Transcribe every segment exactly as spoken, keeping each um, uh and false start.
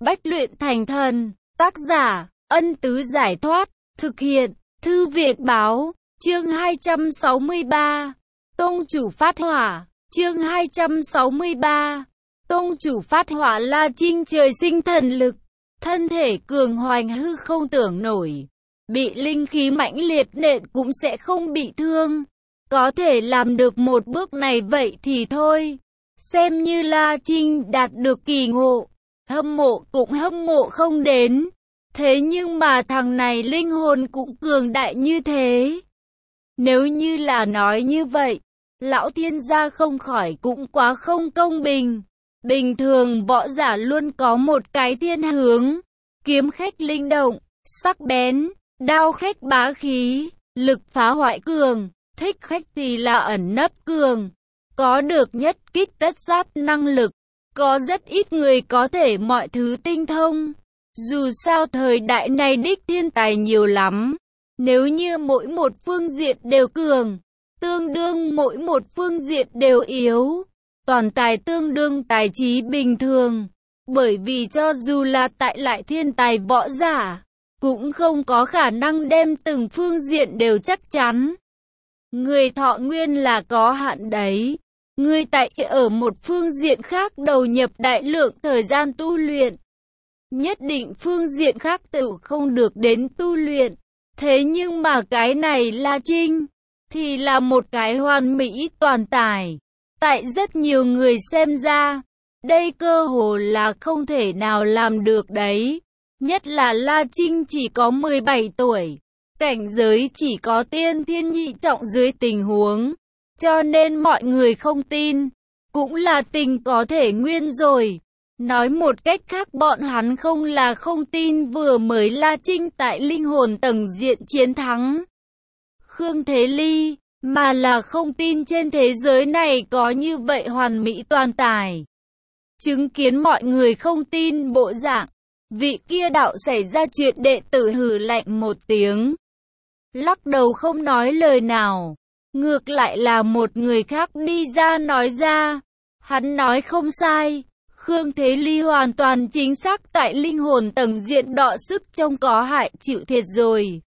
Bách luyện thành thần. Tác giả, Ân Tứ Giải Thoát. Thực hiện, Thư viện Báo. Chương hai trăm sáu mươi ba. Tông chủ phát hỏa. Chương hai trăm sáu mươi ba. Tông chủ phát hỏa. La Trinh trời sinh thần lực, thân thể cường hoành hư không tưởng nổi. Bị linh khí mãnh liệt nện cũng sẽ không bị thương. Có thể làm được một bước này vậy thì thôi, xem như La Trinh đạt được kỳ ngộ. Hâm mộ cũng hâm mộ không đến. Thế nhưng mà thằng này linh hồn cũng cường đại như thế. Nếu như là nói như vậy, lão thiên gia không khỏi cũng quá không công bình. Bình thường võ giả luôn có một cái thiên hướng. Kiếm khách linh động, sắc bén, đao khách bá khí, lực phá hoại cường. Thích khách thì là ẩn nấp cường, có được nhất kích tất sát năng lực. Có rất ít người có thể mọi thứ tinh thông. Dù sao thời đại này đích thiên tài nhiều lắm. Nếu như mỗi một phương diện đều cường, tương đương mỗi một phương diện đều yếu. Toàn tài tương đương tài trí bình thường. Bởi vì cho dù là tại lại thiên tài võ giả, cũng không có khả năng đem từng phương diện đều chắc chắn. Người thọ nguyên là có hạn đấy. Người tại ở một phương diện khác đầu nhập đại lượng thời gian tu luyện, nhất định phương diện khác tự không được đến tu luyện. Thế nhưng mà cái này La Trinh thì là một cái hoàn mỹ toàn tài. Tại rất nhiều người xem ra, đây cơ hồ là không thể nào làm được đấy. Nhất là La Trinh chỉ có mười bảy tuổi, cảnh giới chỉ có tiên thiên nhị trọng dưới tình huống. Cho nên mọi người không tin, cũng là tình có thể nguyên rồi. Nói một cách khác, bọn hắn không là không tin vừa mới La Trinh tại linh hồn tầng diện chiến thắng Khương Thế Ly, mà là không tin trên thế giới này có như vậy hoàn mỹ toàn tài. Chứng kiến mọi người không tin bộ dạng, vị kia đạo xảy ra chuyện, đệ tử hừ lạnh một tiếng, lắc đầu không nói lời nào. Ngược lại là một người khác đi ra nói ra. Hắn nói không sai. Khương Thế Ly hoàn toàn chính xác tại linh hồn tầng diện đọ sức trông có hại chịu thiệt rồi.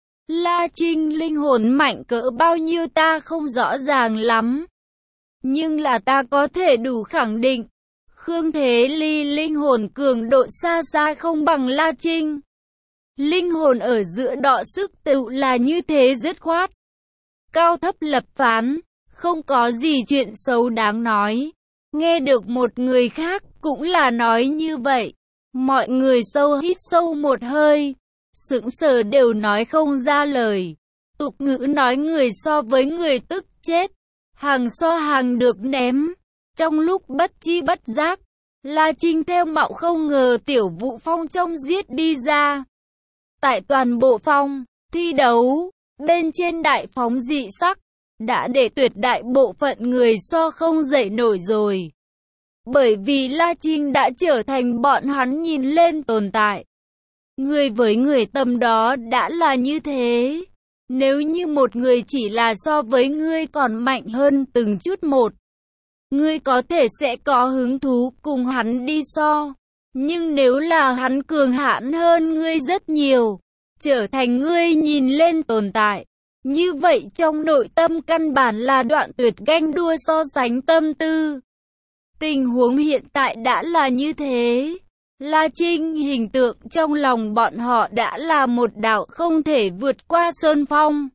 La Trinh linh hồn mạnh cỡ bao nhiêu ta không rõ ràng lắm. Nhưng là ta có thể đủ khẳng định, Khương Thế Ly linh hồn cường độ xa xa không bằng La Trinh. Linh hồn ở giữa đọ sức tự là như thế dứt khoát. Cao thấp lập phán, không có gì chuyện xấu đáng nói. Nghe được một người khác cũng là nói như vậy. Mọi người sâu hít sâu một hơi, sững sờ đều nói không ra lời. Tục ngữ nói người so với người tức chết, hàng so hàng được ném. Trong lúc bất chi bất giác, La Trinh theo mạo không ngờ Tiểu Vũ Phong trong giết đi ra. Tại toàn bộ phong thi đấu, bên trên đại phóng dị sắc, đã để tuyệt đại bộ phận người so không dậy nổi rồi. Bởi vì La Trinh đã trở thành bọn hắn nhìn lên tồn tại. Người với người tầm đó đã là như thế. Nếu như một người chỉ là so với ngươi còn mạnh hơn từng chút một, ngươi có thể sẽ có hứng thú cùng hắn đi so. Nhưng nếu là hắn cường hãn hơn ngươi rất nhiều, trở thành ngươi nhìn lên tồn tại, như vậy trong nội tâm căn bản là đoạn tuyệt ganh đua so sánh tâm tư. Tình huống hiện tại đã là như thế. La Trinh hình tượng trong lòng bọn họ đã là một đạo không thể vượt qua sơn phong.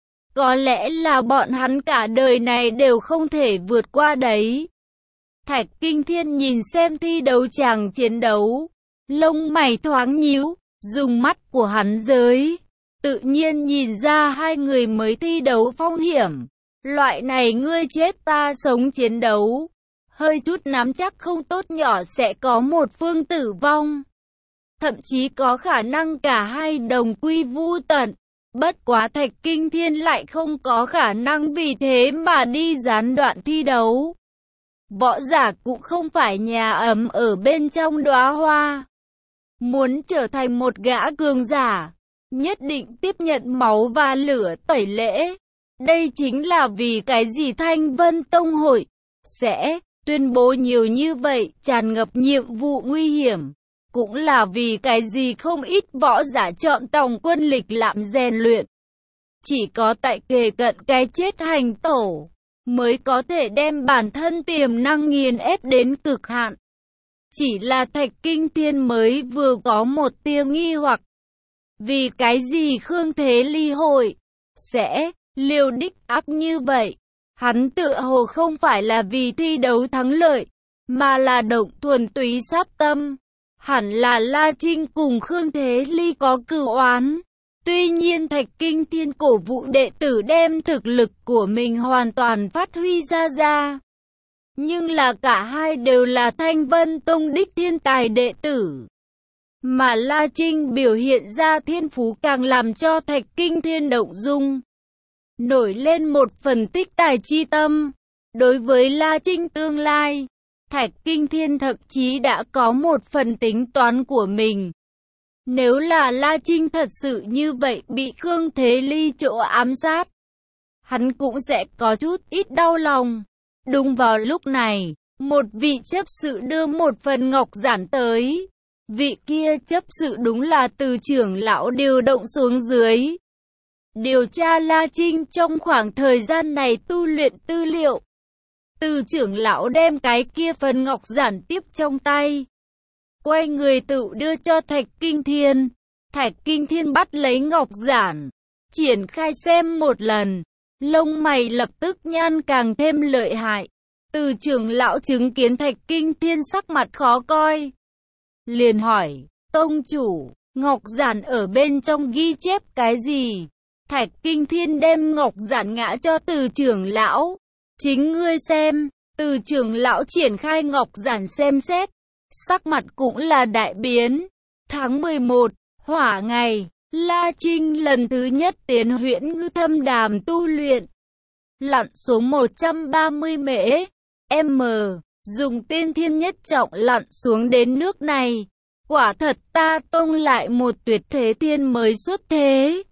Có lẽ là bọn hắn cả đời này đều không thể vượt qua đấy. Thạch Kinh Thiên nhìn xem thi đấu chàng chiến đấu, lông mày thoáng nhíu, dùng mắt của hắn giới tự nhiên nhìn ra hai người mới thi đấu phong hiểm. Loại này ngươi chết ta sống chiến đấu, hơi chút nắm chắc không tốt nhỏ sẽ có một phương tử vong. Thậm chí có khả năng cả hai đồng quy vu tận. Bất quá Thạch Kinh Thiên lại không có khả năng vì thế mà đi gián đoạn thi đấu. Võ giả cũng không phải nhà ấm ở bên trong đóa hoa. Muốn trở thành một gã cường giả, nhất định tiếp nhận máu và lửa tẩy lễ. Đây chính là vì cái gì Thanh Vân Tông hội sẽ tuyên bố nhiều như vậy, tràn ngập nhiệm vụ nguy hiểm. cũng là vì cái gì không ít võ giả chọn tòng quân lịch lãm rèn luyện. Chỉ có tại kề cận cái chết hành tổ, mới có thể đem bản thân tiềm năng nghiền ép đến cực hạn. Chỉ là Thạch Kinh Thiên mới vừa có một tia nghi hoặc. Vì cái gì Khương Thế Ly hội sẽ liều đích áp như vậy? Hắn tựa hồ không phải là vì thi đấu thắng lợi, mà là động thuần túy sát tâm. Hẳn là La Trinh cùng Khương Thế Ly có cửu oán. Tuy nhiên Thạch Kinh Thiên cổ vũ đệ tử đem thực lực của mình hoàn toàn phát huy ra ra. Nhưng là cả hai đều là Thanh Vân Tông đích thiên tài đệ tử. Mà La Trinh biểu hiện ra thiên phú càng làm cho Thạch Kinh Thiên động dung. Nổi lên một phần tích tài chi tâm. Đối với La Trinh tương lai, Thạch Kinh Thiên thậm chí đã có một phần tính toán của mình. Nếu là La Trinh thật sự như vậy bị Khương Thế Ly chỗ ám sát, hắn cũng sẽ có chút ít đau lòng. Đúng vào lúc này, một vị chấp sự đưa một phần ngọc giản tới. Vị kia chấp sự đúng là Từ trưởng lão điều động xuống dưới. Điều tra La Trinh trong khoảng thời gian này tu luyện tư liệu. Từ trưởng lão đem cái kia phần ngọc giản tiếp trong tay. Quay người tự đưa cho Thạch Kinh Thiên. Thạch Kinh Thiên bắt lấy ngọc giản, triển khai xem một lần. Lông mày lập tức nhăn càng thêm lợi hại. Từ trưởng lão chứng kiến Thạch Kinh Thiên sắc mặt khó coi, liền hỏi, tông chủ, ngọc giản ở bên trong ghi chép cái gì? Thạch Kinh Thiên đem ngọc giản ngã cho Từ trưởng lão. Chính ngươi xem. Từ trưởng lão triển khai ngọc giản xem xét, sắc mặt cũng là đại biến. Tháng mười một, hỏa ngày, La Trinh lần thứ nhất tiến Huyễn Ngư Thâm Đàm tu luyện. Lặn xuống một trăm ba mươi mễ, m, dùng tiên thiên nhất trọng lặn xuống đến nước này. Quả thật ta tông lại một tuyệt thế thiên mới xuất thế.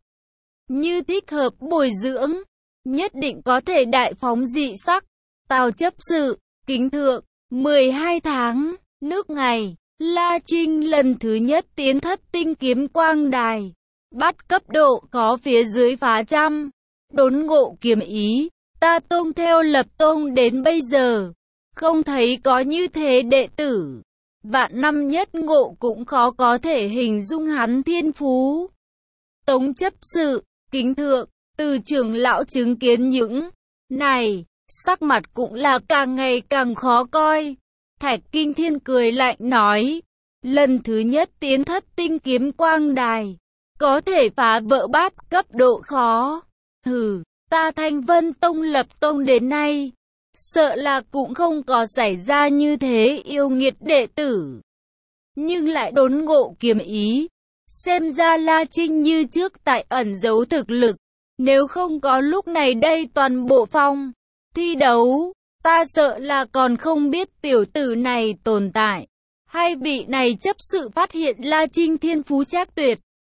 Như thích hợp bồi dưỡng, nhất định có thể đại phóng dị sắc. Tào chấp sự, kính thượng, mười hai tháng, nước ngày, La Trinh lần thứ nhất tiến Thất Tinh Kiếm Quang Đài. Bắt cấp độ có phía dưới phá trăm. Đốn ngộ kiếm ý, ta tông theo lập tông đến bây giờ, không thấy có như thế đệ tử. Vạn năm nhất ngộ cũng khó có thể hình dung hắn thiên phú. Tống chấp sự, kính thượng, Từ trưởng lão chứng kiến những này, sắc mặt cũng là càng ngày càng khó coi. Thạch Kinh Thiên cười lạnh nói, lần thứ nhất tiến Thất Tinh Kiếm Quang Đài, có thể phá vỡ bát cấp độ khó. Hừ, ta Thanh Vân Tông lập tông đến nay, sợ là cũng không có xảy ra như thế yêu nghiệt đệ tử. Nhưng lại đốn ngộ kiếm ý, xem ra La Trinh như trước tại ẩn giấu thực lực. Nếu không có lúc này đây toàn bộ phong thi đấu, ta sợ là còn không biết tiểu tử này tồn tại. Hai vị này chấp sự phát hiện La Trinh thiên phú trác tuyệt.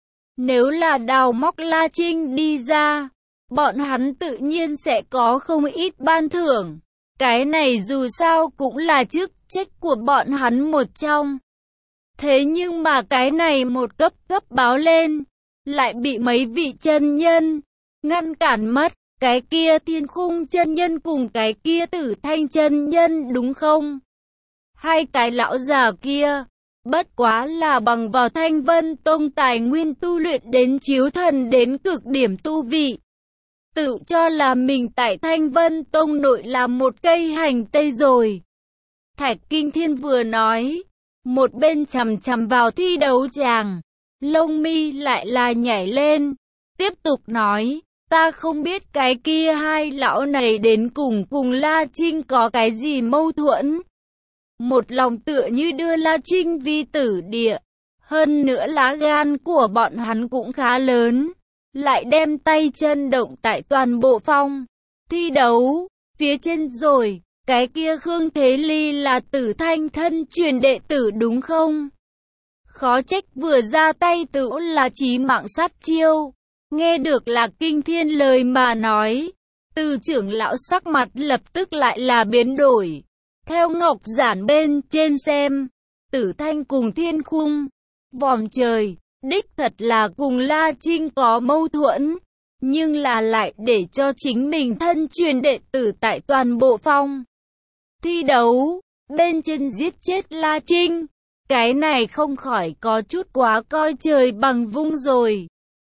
Nếu là đào móc La Trinh đi ra, bọn hắn tự nhiên sẽ có không ít ban thưởng. Cái này dù sao cũng là chức trách của bọn hắn một trong. Thế nhưng mà cái này một cấp cấp báo lên, lại bị mấy vị chân nhân ngăn cản mất. Cái kia Thiên Khung chân nhân cùng cái kia Tử Thanh chân nhân đúng không? Hai cái lão già kia, bất quá là bằng vào Thanh Vân Tông tài nguyên tu luyện đến chiếu thần đến cực điểm tu vị. Tự cho là mình tại Thanh Vân Tông nội là một cây hành tây rồi. Thạch Kinh Thiên vừa nói, một bên chằm chằm vào thi đấu chàng, lông mi lại là nhảy lên, tiếp tục nói. Ta không biết cái kia hai lão này đến cùng cùng La Trinh có cái gì mâu thuẫn. Một lòng tựa như đưa La Trinh vi tử địa. Hơn nữa lá gan của bọn hắn cũng khá lớn. Lại đem tay chân động tại toàn bộ phong thi đấu. Phía trên rồi, cái kia Khương Thế Ly là Tử Thanh thân truyền đệ tử đúng không? Khó trách vừa ra tay tự là chí mạng sát chiêu. Nghe được Lạc Kinh Thiên lời mà nói, Từ trưởng lão sắc mặt lập tức lại là biến đổi. Theo ngọc giản bên trên xem, Tử Thanh cùng Thiên Khung, vòm trời, đích thật là cùng La Trinh có mâu thuẫn, nhưng là lại để cho chính mình thân truyền đệ tử tại toàn bộ phong thi đấu, bên trên giết chết La Trinh. Cái này không khỏi có chút quá coi trời bằng vung rồi.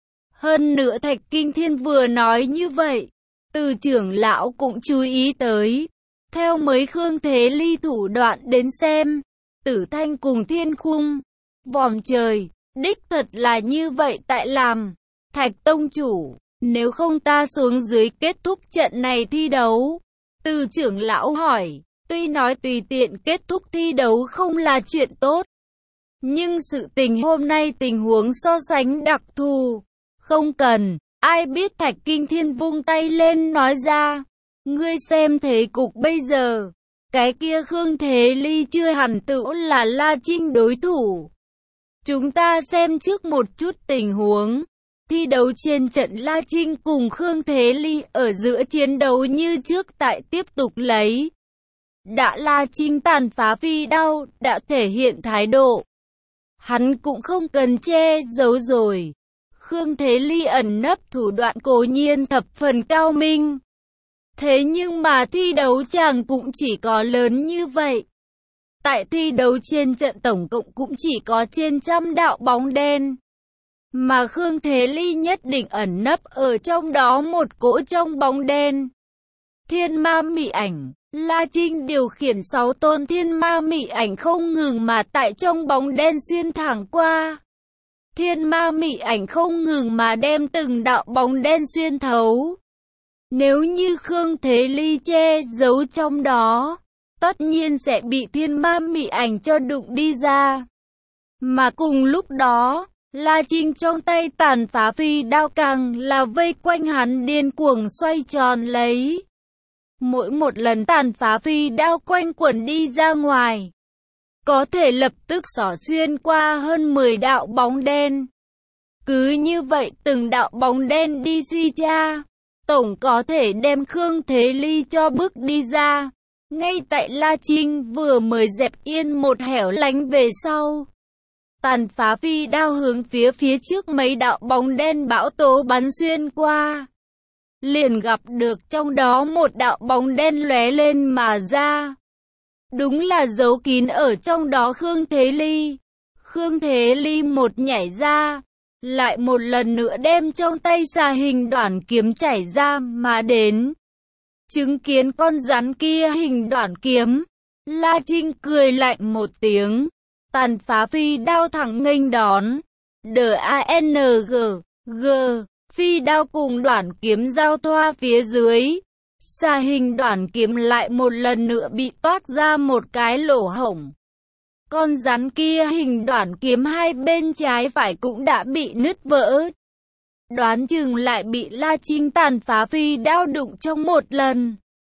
Hơn nữa Thạch Kinh Thiên vừa nói như vậy, Từ trưởng lão cũng chú ý tới. Theo mấy Khương Thế Ly thủ đoạn đến xem, Tử Thanh cùng Thiên Khung, vòm trời, đích thật là như vậy tại làm. Thạch tông chủ, nếu không ta xuống dưới kết thúc trận này thi đấu. Từ trưởng lão hỏi, tuy nói tùy tiện kết thúc thi đấu không là chuyện tốt, nhưng sự tình hôm nay tình huống so sánh đặc thù. Không cần, ai biết. Thạch Kinh Thiên vung tay lên nói ra, ngươi xem thế cục bây giờ, cái kia Khương Thế Ly chưa hẳn tựu là La Trinh đối thủ. Chúng ta xem trước một chút tình huống. Thi đấu trên trận La Trinh cùng Khương Thế Ly ở giữa chiến đấu như trước tại tiếp tục lấy. Đã La Trinh tàn phá phi đao, đã thể hiện thái độ. Hắn cũng không cần che giấu rồi. Khương Thế Ly ẩn nấp thủ đoạn cố nhiên thập phần cao minh. Thế nhưng mà thi đấu chàng cũng chỉ có lớn như vậy. Tại thi đấu trên trận tổng cộng cũng chỉ có trên trăm đạo bóng đen. Mà Khương Thế Ly nhất định ẩn nấp ở trong đó một cỗ trong bóng đen. Thiên ma mị ảnh, La Trinh điều khiển sáu tôn thiên ma mị ảnh không ngừng mà tại trong bóng đen xuyên thẳng qua. Thiên ma mị ảnh không ngừng mà đem từng đạo bóng đen xuyên thấu. Nếu như Khương Thế Ly che giấu trong đó, tất nhiên sẽ bị thiên ma mị ảnh cho đụng đi ra. Mà cùng lúc đó, La Trinh trong tay tàn phá phi đao càng là vây quanh hắn điên cuồng xoay tròn lấy. Mỗi một lần tàn phá phi đao quanh quẩn đi ra ngoài, có thể lập tức xỏ xuyên qua hơn mười đạo bóng đen. Cứ như vậy từng đạo bóng đen đi si cha, tổng có thể đem Khương Thế Ly cho bước đi ra. Ngay tại La Trinh vừa mới dẹp yên một hẻo lánh về sau, tàn phá phi đao hướng phía phía trước mấy đạo bóng đen bão tố bắn xuyên qua. Liền gặp được trong đó một đạo bóng đen lóe lên mà ra. Đúng là giấu kín ở trong đó Khương Thế Ly. Khương Thế Ly một nhảy ra, lại một lần nữa đem trong tay xà hình đoản kiếm chảy ra mà đến. Chứng kiến con rắn kia hình đoản kiếm, La Trinh cười lạnh một tiếng, tàn phá phi đao thẳng nghênh đón. D-A-N-G, G, phi đao cùng đoản kiếm giao thoa phía dưới. Xà hình đoản kiếm lại một lần nữa bị toát ra một cái lỗ hổng. Con rắn kia hình đoản kiếm hai bên trái phải cũng đã bị nứt vỡ. Đoán chừng lại bị La Trinh tàn phá phi đao đụng trong một lần.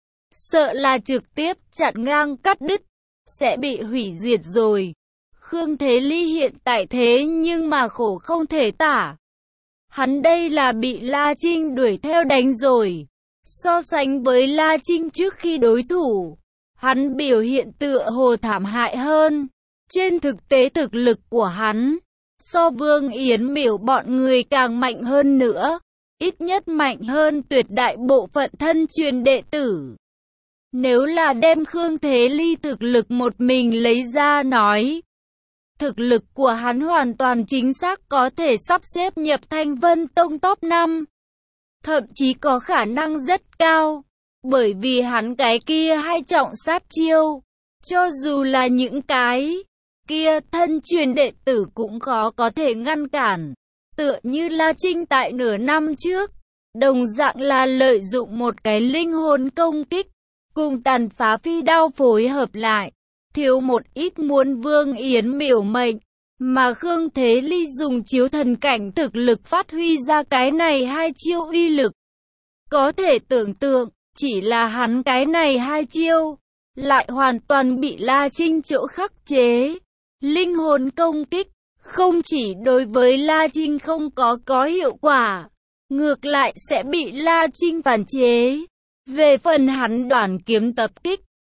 Sợ là trực tiếp chặn ngang cắt đứt, sẽ bị hủy diệt rồi. Khương Thế Ly hiện tại thế nhưng mà khổ không thể tả. Hắn đây là bị La Trinh đuổi theo đánh rồi. So sánh với La Trinh trước khi đối thủ, hắn biểu hiện tựa hồ thảm hại hơn. Trên thực tế thực lực của hắn, so Vương Yến Miểu bọn người càng mạnh hơn nữa. Ít nhất mạnh hơn tuyệt đại bộ phận thân truyền đệ tử. Nếu là đem Khương Thế Ly thực lực một mình lấy ra nói, thực lực của hắn hoàn toàn chính xác có thể sắp xếp nhập Thanh Vân Tông top năm. Thậm chí có khả năng rất cao, bởi vì hắn cái kia hai trọng sát chiêu, cho dù là những cái kia thân truyền đệ tử cũng khó có thể ngăn cản. Tựa như La Trinh tại nửa năm trước, đồng dạng là lợi dụng một cái linh hồn công kích, cùng tàn phá phi đao phối hợp lại, thiếu một ít muốn Vương Yến Miểu mệnh. Mà Khương Thế Ly dùng chiếu thần cảnh thực lực phát huy ra cái này hai chiêu uy lực. Có thể tưởng tượng, chỉ là hắn cái này hai chiêu, lại hoàn toàn bị La Trinh chỗ khắc chế. Linh hồn công kích, không chỉ đối với La Trinh không có có hiệu quả, ngược lại sẽ bị La Trinh phản chế. Về phần hắn đoản kiếm tập kích,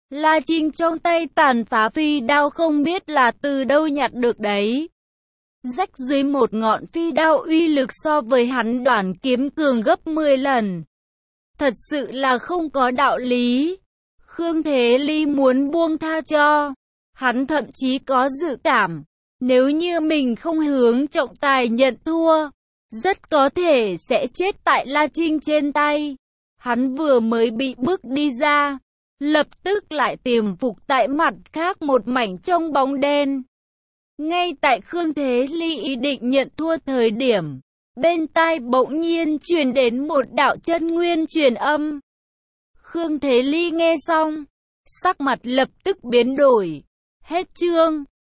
La Trinh trong tay tàn phá phi đao không biết là từ đâu nhặt được đấy. Rách dưới một ngọn phi đao uy lực so với hắn đoản kiếm cường gấp mười lần. Thật sự là không có đạo lý. Khương Thế Ly muốn buông tha cho. Hắn thậm chí có dự cảm, nếu như mình không hướng trọng tài nhận thua, rất có thể sẽ chết tại La Trinh trên tay. Hắn vừa mới bị bước đi ra, lập tức lại tiềm phục tại mặt khác một mảnh trong bóng đen. Ngay tại Khương Thế Ly ý định nhận thua thời điểm, bên tai bỗng nhiên truyền đến một đạo chân nguyên truyền âm. Khương Thế Ly nghe xong, sắc mặt lập tức biến đổi. Hết chương.